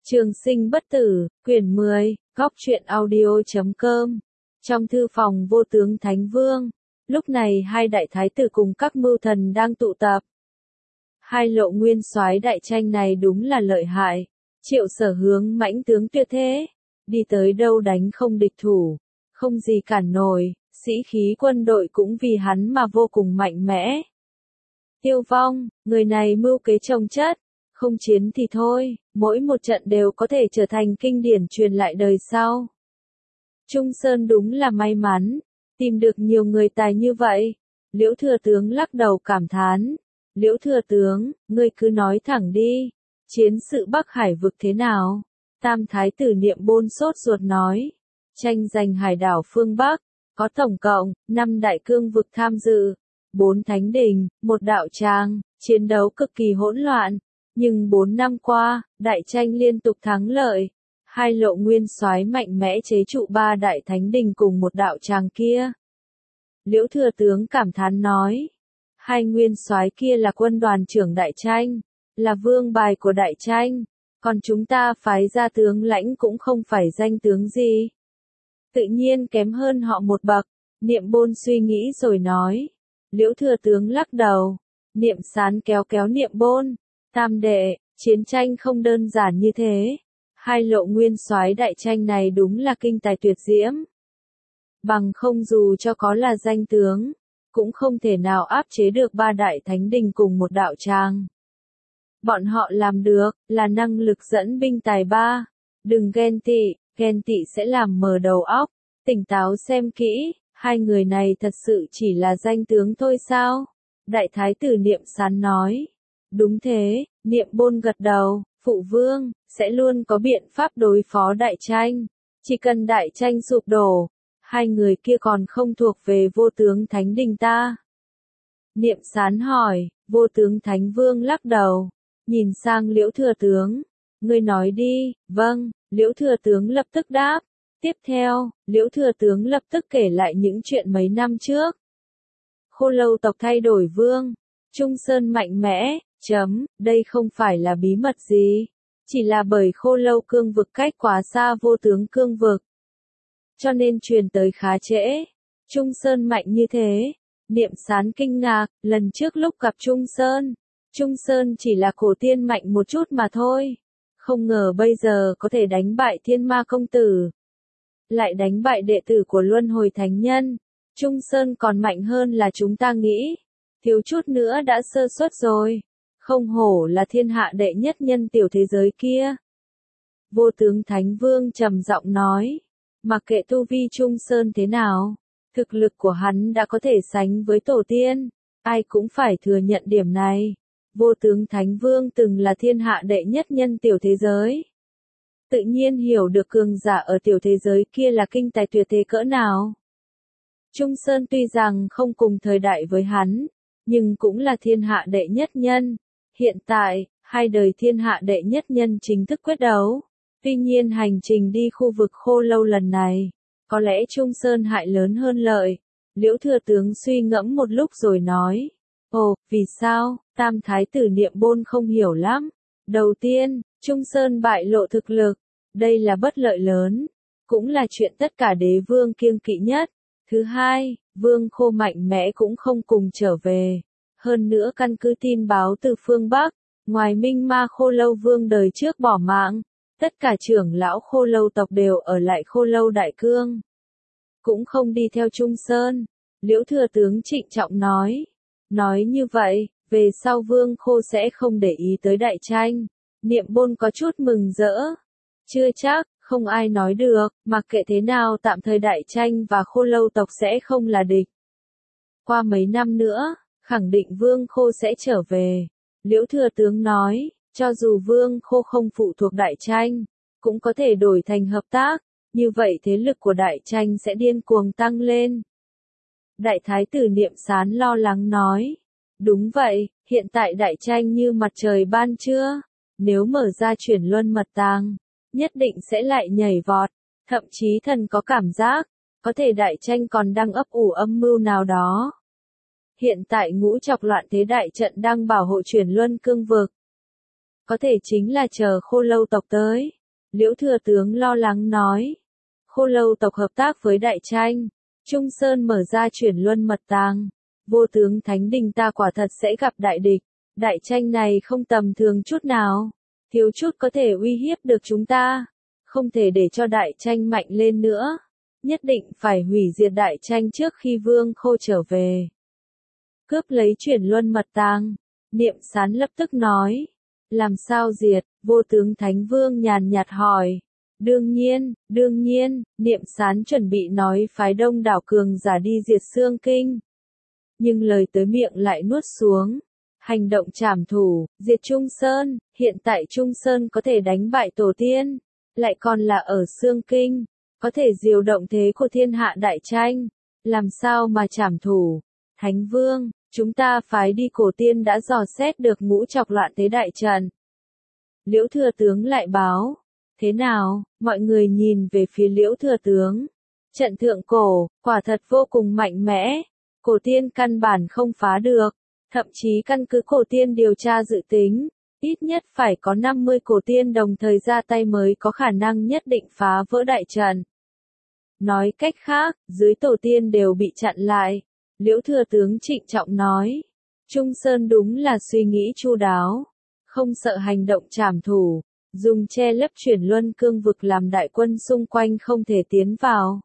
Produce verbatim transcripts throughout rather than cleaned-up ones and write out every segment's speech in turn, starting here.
Trường sinh bất tử, quyển mười, góc truyện audio chấm com. Trong thư phòng vô tướng Thánh Vương, lúc này hai đại thái tử cùng các mưu thần đang tụ tập. Hai lộ nguyên soái đại tranh này đúng là lợi hại, Triệu Sở Hướng mãnh tướng tuyệt thế, đi tới đâu đánh không địch thủ, không gì cản nổi, sĩ khí quân đội cũng vì hắn mà vô cùng mạnh mẽ. Tiêu Vong, người này mưu kế trồng chất, không chiến thì thôi, mỗi một trận đều có thể trở thành kinh điển truyền lại đời sau. Trung Sơn đúng là may mắn, tìm được nhiều người tài như vậy. Liễu Thừa Tướng lắc đầu cảm thán. Liễu Thừa Tướng, ngươi cứ nói thẳng đi, chiến sự Bắc Hải vực thế nào? Tam Thái tử Niệm Bôn sốt ruột nói, tranh giành hải đảo phương Bắc, có tổng cộng năm đại cương vực tham dự, bốn thánh đình, một đạo tràng, chiến đấu cực kỳ hỗn loạn. Nhưng bốn năm qua, đại tranh liên tục thắng lợi, hai lộ nguyên soái mạnh mẽ chế trụ ba đại thánh đình cùng một đạo tràng kia. Liễu Thừa Tướng cảm thán nói, hai nguyên soái kia là quân đoàn trưởng đại tranh, là vương bài của đại tranh, còn chúng ta phái ra tướng lãnh cũng không phải danh tướng gì. Tự nhiên kém hơn họ một bậc, Niệm Bôn suy nghĩ rồi nói. Liễu Thừa Tướng lắc đầu, Niệm Sán kéo kéo Niệm Bôn. Tam đệ, chiến tranh không đơn giản như thế. Hai lộ nguyên soái đại tranh này đúng là kinh tài tuyệt diễm. Bằng không dù cho có là danh tướng, cũng không thể nào áp chế được ba đại thánh đình cùng một đạo tràng. Bọn họ làm được, là năng lực dẫn binh tài ba. Đừng ghen tị, ghen tị sẽ làm mờ đầu óc. Tỉnh táo xem kỹ, hai người này thật sự chỉ là danh tướng thôi sao? Đại thái tử Niệm Sán nói. Đúng thế, Niệm Bôn gật đầu, phụ vương, sẽ luôn có biện pháp đối phó đại tranh. Chỉ cần đại tranh sụp đổ, hai người kia còn không thuộc về vô tướng Thánh Đình ta. Niệm Sán hỏi, vô tướng Thánh Vương lắc đầu, nhìn sang Liễu Thừa Tướng. Ngươi nói đi, vâng, Liễu Thừa Tướng lập tức đáp. Tiếp theo, Liễu Thừa Tướng lập tức kể lại những chuyện mấy năm trước. Khô Lâu tộc thay đổi vương, Trung Sơn mạnh mẽ. Chấm, đây không phải là bí mật gì, chỉ là bởi Khô Lâu cương vực cách quá xa vô tướng cương vực, cho nên truyền tới khá trễ. Trung Sơn mạnh như thế, Niệm Sán kinh ngạc, lần trước lúc gặp Trung Sơn, Trung Sơn chỉ là cổ tiên mạnh một chút mà thôi, không ngờ bây giờ có thể đánh bại Thiên Ma công tử, lại đánh bại đệ tử của Luân Hồi Thánh Nhân. Trung Sơn còn mạnh hơn là chúng ta nghĩ, thiếu chút nữa đã sơ suất rồi. Không hổ là thiên hạ đệ nhất nhân tiểu thế giới kia. Vô tướng Thánh Vương trầm giọng nói, mặc kệ tu vi Trung Sơn thế nào, thực lực của hắn đã có thể sánh với tổ tiên, ai cũng phải thừa nhận điểm này. Vô tướng Thánh Vương từng là thiên hạ đệ nhất nhân tiểu thế giới, tự nhiên hiểu được cường giả ở tiểu thế giới kia là kinh tài tuyệt thế cỡ nào. Trung Sơn tuy rằng không cùng thời đại với hắn, nhưng cũng là thiên hạ đệ nhất nhân. Hiện tại, hai đời thiên hạ đệ nhất nhân chính thức quyết đấu. Tuy nhiên hành trình đi khu vực Khô Lâu lần này, có lẽ Trung Sơn hại lớn hơn lợi. Liễu Thừa Tướng suy ngẫm một lúc rồi nói. Ồ, vì sao? Tam Thái tử Niệm Bôn không hiểu lắm. Đầu tiên, Trung Sơn bại lộ thực lực. Đây là bất lợi lớn. Cũng là chuyện tất cả đế vương kiêng kỵ nhất. Thứ hai, Vương Khô mạnh mẽ cũng không cùng trở về. Hơn nữa căn cứ tin báo từ phương Bắc, ngoài Minh Ma Khô Lâu Vương đời trước bỏ mạng, tất cả trưởng lão Khô Lâu tộc đều ở lại Khô Lâu Đại Cương. Cũng không đi theo Trung Sơn. Liễu Thừa Tướng trịnh trọng nói. Nói như vậy, về sau Vương Khô sẽ không để ý tới đại tranh. Niệm Bôn có chút mừng rỡ. Chưa chắc, không ai nói được, mặc kệ thế nào tạm thời đại tranh và Khô Lâu tộc sẽ không là địch. Qua mấy năm nữa, khẳng định Vương Khô sẽ trở về. Liễu Thừa Tướng nói, cho dù Vương Khô không phụ thuộc đại tranh, cũng có thể đổi thành hợp tác, như vậy thế lực của đại tranh sẽ điên cuồng tăng lên. Đại Thái tử Niệm Sán lo lắng nói, đúng vậy, hiện tại đại tranh như mặt trời ban trưa, nếu mở ra chuyển luân mật tàng, nhất định sẽ lại nhảy vọt, thậm chí thần có cảm giác, có thể đại tranh còn đang ấp ủ âm mưu nào đó. Hiện tại ngũ trọc loạn thế đại trận đang bảo hộ chuyển luân cương vực. Có thể chính là chờ Khô Lâu tộc tới. Liễu thừa tướng lo lắng nói. Khô Lâu tộc hợp tác với Đại Tranh. Trung Sơn mở ra chuyển luân mật tàng. Vô tướng Thánh Đình ta quả thật sẽ gặp đại địch. Đại Tranh này không tầm thường chút nào. Thiếu chút có thể uy hiếp được chúng ta. Không thể để cho Đại Tranh mạnh lên nữa. Nhất định phải hủy diệt Đại Tranh trước khi Vương Khô trở về. Cướp lấy chuyển luân mật tàng. Niệm Sán lập tức nói. Làm sao diệt? Vô tướng Thánh Vương nhàn nhạt hỏi. Đương nhiên, đương nhiên, Niệm Sán chuẩn bị nói phái đông đảo cường giả đi diệt Xương Kinh. Nhưng lời tới miệng lại nuốt xuống. Hành động trảm thủ, diệt Trung Sơn, hiện tại Trung Sơn có thể đánh bại tổ tiên, lại còn là ở Xương Kinh, có thể diều động thế của thiên hạ Đại Tranh, làm sao mà trảm thủ? Thánh Vương, chúng ta phái đi cổ tiên đã dò xét được ngũ chọc loạn thế đại trận. Liễu thừa tướng lại báo, thế nào? Mọi người nhìn về phía Liễu thừa tướng. Trận thượng cổ, quả thật vô cùng mạnh mẽ, cổ tiên căn bản không phá được. Thậm chí căn cứ cổ tiên điều tra dự tính, ít nhất phải có năm mươi cổ tiên đồng thời ra tay mới có khả năng nhất định phá vỡ đại trận. Nói cách khác, dưới tổ tiên đều bị chặn lại. Liễu thừa tướng trịnh trọng nói. Trung Sơn đúng là suy nghĩ chu đáo. Không sợ hành động trảm thủ. Dùng che lấp chuyển luân cương vực làm đại quân xung quanh không thể tiến vào.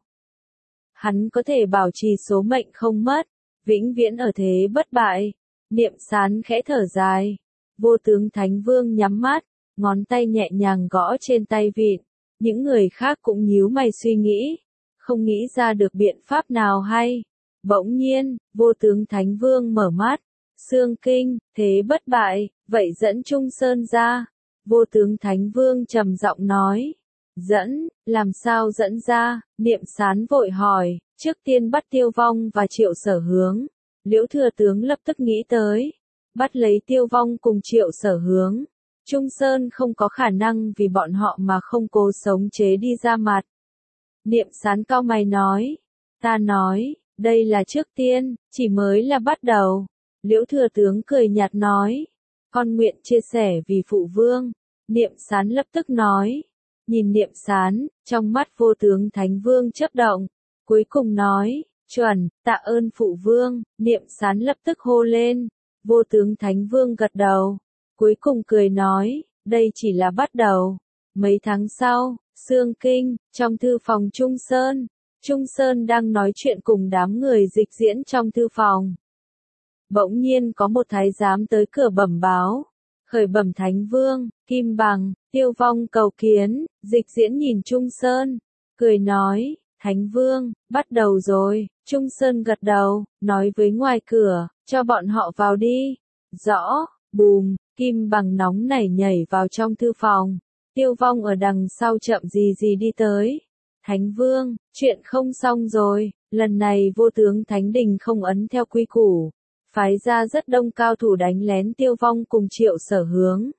Hắn có thể bảo trì số mệnh không mất. Vĩnh viễn ở thế bất bại. Niệm Sán khẽ thở dài. Vô tướng Thánh Vương nhắm mắt. Ngón tay nhẹ nhàng gõ trên tay vịn. Những người khác cũng nhíu mày suy nghĩ. Không nghĩ ra được biện pháp nào hay. Bỗng nhiên, vô tướng Thánh Vương mở mắt. Xương Kinh, thế bất bại, vậy dẫn Trung Sơn ra. Vô tướng Thánh Vương trầm giọng nói. Dẫn, làm sao dẫn ra? Niệm Sán vội hỏi, trước tiên bắt Tiêu Vong và Triệu Sở Hướng. Liễu thừa tướng lập tức nghĩ tới. Bắt lấy Tiêu Vong cùng Triệu Sở Hướng. Trung Sơn không có khả năng vì bọn họ mà không cố sống chế đi ra mặt. Niệm Sán cau mày nói. Ta nói, đây là trước tiên, chỉ mới là bắt đầu. Liễu thừa tướng cười nhạt nói. Con nguyện chia sẻ vì phụ vương. Niệm Sán lập tức nói. Nhìn Niệm Sán, trong mắt vô tướng Thánh Vương chớp động. Cuối cùng nói. Chuẩn, tạ ơn phụ vương. Niệm Sán lập tức hô lên. Vô tướng Thánh Vương gật đầu. Cuối cùng cười nói. Đây chỉ là bắt đầu. Mấy tháng sau, Xương Kinh, trong thư phòng Trung Sơn. Trung Sơn đang nói chuyện cùng đám người dịch diễn trong thư phòng. Bỗng nhiên có một thái giám tới cửa bẩm báo. Khởi bẩm Thánh Vương, Kim Bằng, Tiêu Vong cầu kiến. Dịch diễn nhìn Trung Sơn. Cười nói, Thánh Vương, bắt đầu rồi. Trung Sơn gật đầu, nói với ngoài cửa, cho bọn họ vào đi. Rõ, bùm, Kim Bằng nóng nảy nhảy vào trong thư phòng. Tiêu Vong ở đằng sau chậm gì gì đi tới. Thánh Vương, chuyện không xong rồi, lần này vô tướng Thánh Đình không ấn theo quy củ. Phái ra rất đông cao thủ đánh lén Tiêu Vong cùng Triệu Sở Hướng.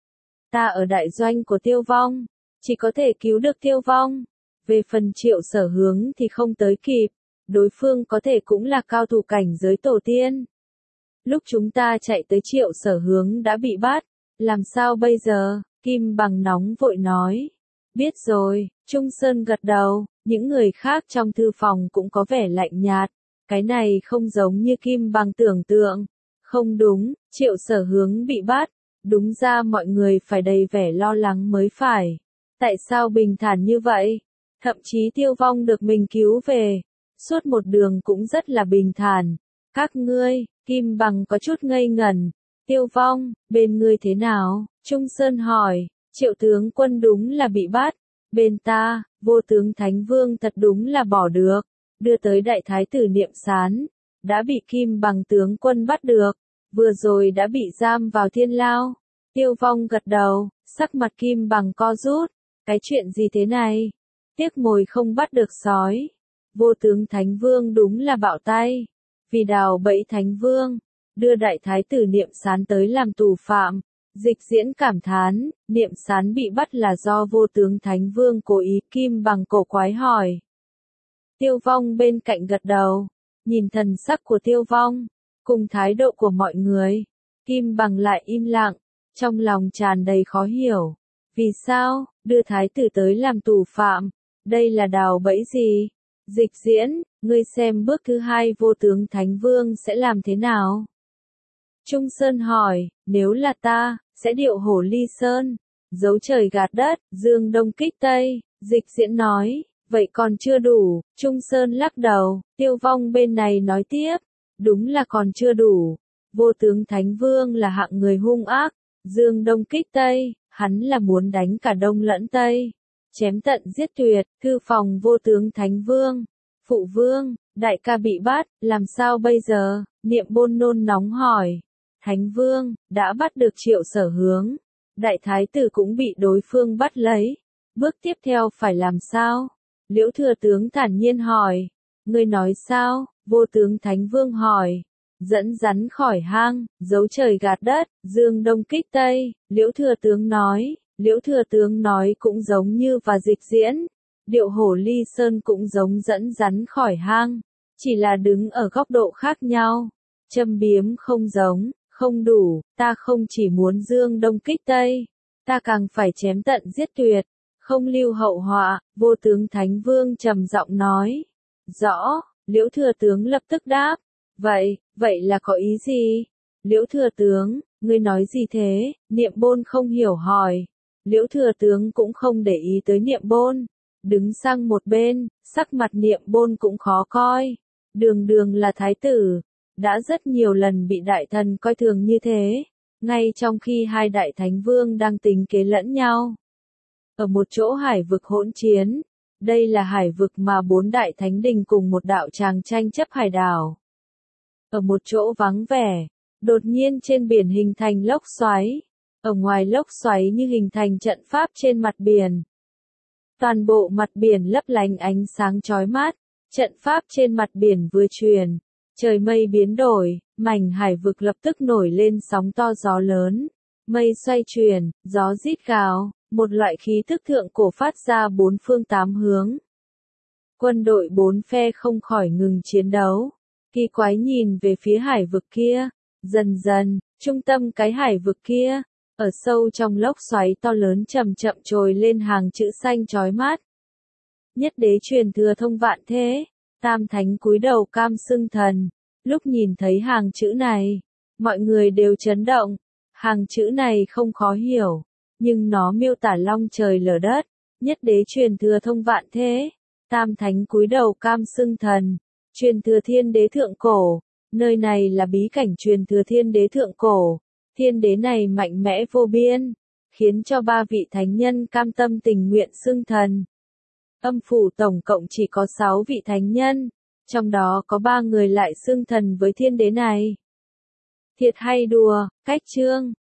Ta ở đại doanh của Tiêu Vong, chỉ có thể cứu được Tiêu Vong. Về phần Triệu Sở Hướng thì không tới kịp, đối phương có thể cũng là cao thủ cảnh giới tổ tiên. Lúc chúng ta chạy tới Triệu Sở Hướng đã bị bắt, làm sao bây giờ? Kim Bằng nóng vội nói. Biết rồi, Trung Sơn gật đầu, những người khác trong thư phòng cũng có vẻ lạnh nhạt. Cái này không giống như Kim Bằng tưởng tượng. Không đúng, Triệu Sở Hướng bị bắt. Đúng ra mọi người phải đầy vẻ lo lắng mới phải. Tại sao bình thản như vậy? Thậm chí Tiêu Vong được mình cứu về. Suốt một đường cũng rất là bình thản. Các ngươi, Kim Bằng có chút ngây ngẩn. Tiêu Vong, bên ngươi thế nào? Trung Sơn hỏi. Triệu tướng quân đúng là bị bắt. Bên ta, vô tướng Thánh Vương thật đúng là bỏ được. Đưa tới đại thái tử Niệm Sán. Đã bị Kim Bằng tướng quân bắt được. Vừa rồi đã bị giam vào thiên lao. Tiêu Vong gật đầu, sắc mặt Kim Bằng co rút. Cái chuyện gì thế này? Tiếc mồi không bắt được sói. Vô tướng Thánh Vương đúng là bạo tay. Vì đào bẫy Thánh Vương, đưa đại thái tử Niệm Sán tới làm tù phạm. Dịch diễn cảm thán, Niệm Sán bị bắt là do vô tướng Thánh Vương cố ý. Kim Bằng cổ quái hỏi. Tiêu Vong bên cạnh gật đầu, nhìn thần sắc của Tiêu Vong, cùng thái độ của mọi người. Kim Bằng lại im lặng, trong lòng tràn đầy khó hiểu. Vì sao, đưa thái tử tới làm tù phạm, đây là đào bẫy gì? Dịch diễn, ngươi xem bước thứ hai vô tướng Thánh Vương sẽ làm thế nào? Trung Sơn hỏi, nếu là ta, sẽ điệu hổ ly sơn, giấu trời gạt đất, dương đông kích tây. Dịch diễn nói, vậy còn chưa đủ. Trung Sơn lắc đầu, Tiêu Vong bên này nói tiếp, đúng là còn chưa đủ. Vô tướng Thánh Vương là hạng người hung ác, dương đông kích tây, hắn là muốn đánh cả đông lẫn tây, chém tận giết tuyệt. Thư phòng vô tướng Thánh Vương, phụ vương, đại ca bị bắt, làm sao bây giờ? Niệm Bôn nôn nóng hỏi. Thánh Vương, đã bắt được Triệu Sở Hướng, đại thái tử cũng bị đối phương bắt lấy, bước tiếp theo phải làm sao? Liễu Thừa Tướng thản nhiên hỏi. Ngươi nói sao? Vô tướng Thánh Vương hỏi. Dẫn rắn khỏi hang, giấu trời gạt đất, dương đông kích tây. Liễu Thừa Tướng nói. Liễu Thừa Tướng nói cũng giống như và dịch diễn. Điệu hổ ly sơn cũng giống dẫn rắn khỏi hang, chỉ là đứng ở góc độ khác nhau. Châm biếm không giống, không đủ, ta không chỉ muốn dương đông kích tây, ta càng phải chém tận giết tuyệt, không lưu hậu họa. Vô tướng Thánh Vương trầm giọng nói. Rõ. Liễu Thừa Tướng lập tức đáp. Vậy, vậy là có ý gì? Liễu Thừa Tướng, ngươi nói gì thế? Niệm Bôn không hiểu hỏi. Liễu Thừa Tướng cũng không để ý tới Niệm Bôn, đứng sang một bên, sắc mặt Niệm Bôn cũng khó coi. Đường đường là thái tử, đã rất nhiều lần bị đại thần coi thường như thế, ngay trong khi hai đại thánh vương đang tính kế lẫn nhau. Ở một chỗ hải vực hỗn chiến, đây là hải vực mà bốn đại thánh đình cùng một đạo tràng tranh chấp hải đảo. Ở một chỗ vắng vẻ, đột nhiên trên biển hình thành lốc xoáy, ở ngoài lốc xoáy như hình thành trận pháp trên mặt biển. Toàn bộ mặt biển lấp lánh ánh sáng chói mắt, trận pháp trên mặt biển vừa truyền, trời mây biến đổi, mảnh hải vực lập tức nổi lên sóng to gió lớn, mây xoay chuyển, gió rít gào, một loại khí thức thượng cổ phát ra bốn phương tám hướng. Quân đội bốn phe không khỏi ngừng chiến đấu, kỳ quái nhìn về phía hải vực kia, dần dần, trung tâm cái hải vực kia, ở sâu trong lốc xoáy to lớn chậm chậm trồi lên hàng chữ xanh chói mắt. Nhất đế truyền thừa thông vạn thế, tam thánh cúi đầu cam xưng thần. Lúc nhìn thấy hàng chữ này, mọi người đều chấn động. Hàng chữ này không khó hiểu, nhưng nó miêu tả long trời lở đất. Nhất đế truyền thừa thông vạn thế, tam thánh cúi đầu cam xưng thần, truyền thừa thiên đế thượng cổ. Nơi này là bí cảnh truyền thừa thiên đế thượng cổ. Thiên đế này mạnh mẽ vô biên, khiến cho ba vị thánh nhân cam tâm tình nguyện xưng thần. Âm phủ tổng cộng chỉ có sáu vị thánh nhân, trong đó có ba người lại xưng thần với thiên đế này. Thiệt hay đùa, cách chương.